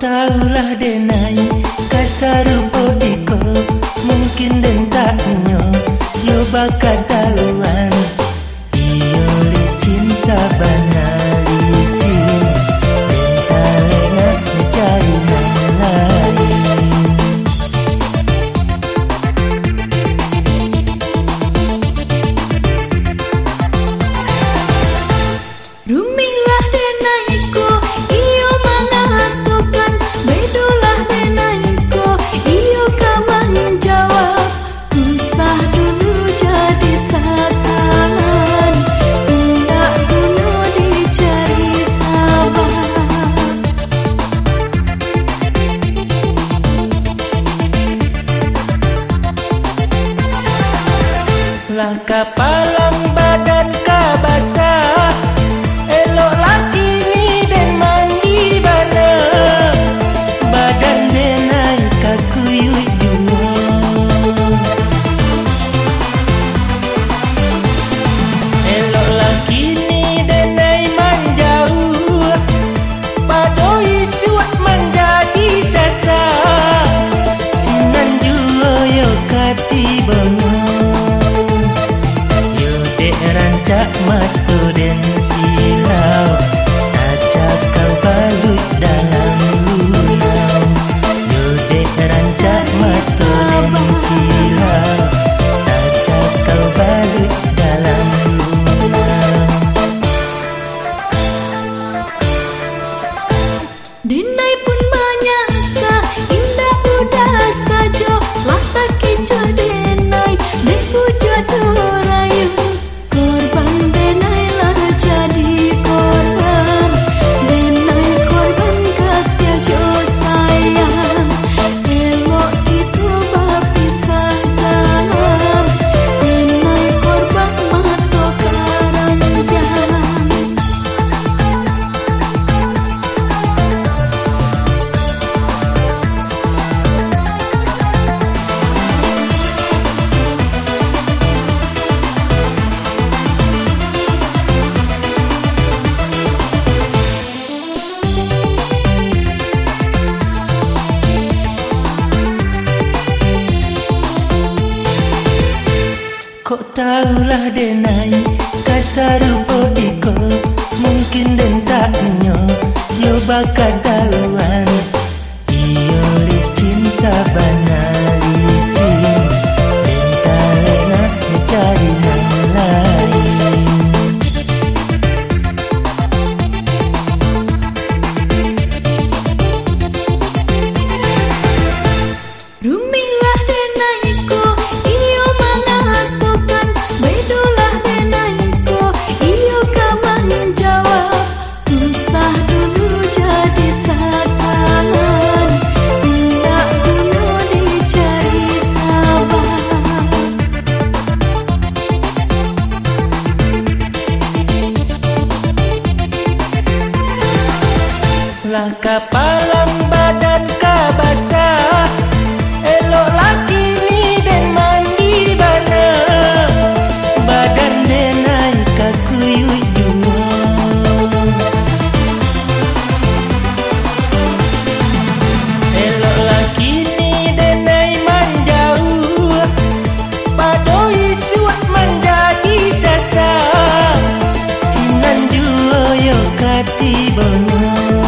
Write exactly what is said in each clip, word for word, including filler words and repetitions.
Taulah denai kasarupo iko mungkin den taknyo yo bakal tahuan iyo licin sabana licin den talenga mencari nang lain. Rumilah denaiku iyo mengatakan bedulah denaiku iyo kaman jawab usah dulu jadi sasaran tidak dulu dicari sabar. Langkah palang badan kabasa elok laki ni den mandi bana badan denai kakuyui juo elok laki ni denai manjau padoi suat menjadi sasa sinan juo yo kati bono yo dek rancak matu den silau ajak kau balut dalam lulau yo dek rancak matu den silau ajak kau balut dalam lulau. Denai pun manyasa indah udah saja lah tak kejo denai dek puja turayu korban denai lah jadi korban denai korban kasih jo sayang elok itu berpisah jalan denai korban mata karanjang. Kok taulah denai kasarupo iko mungkin den taknyo yo bakal tahuan iyo licin sabana licin den talenga mencari nang lain. Rumilah denaiku iyo mengatakan bedulah denaiku iyo kaman jawab usah dulu jadi sasaran tidak dulu dicari sabar. Langkah palang badan kabasa elok laki ni den mandi bana badan denai kakuyui juo elok laki ni denai manjau padoi suat menjadi sasa sinan juo yo kati bono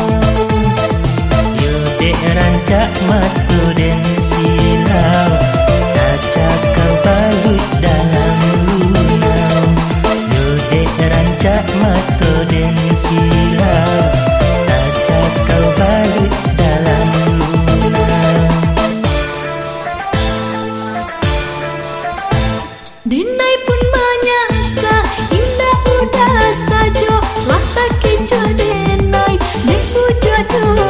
yo dek rancak matu den silau ajak kau balut dalam lulau yo dek rancak matu den silau ajak kau balut dalam lulau. Denai pun manyasa indah udah saja lah tak kejo denai dek puja tu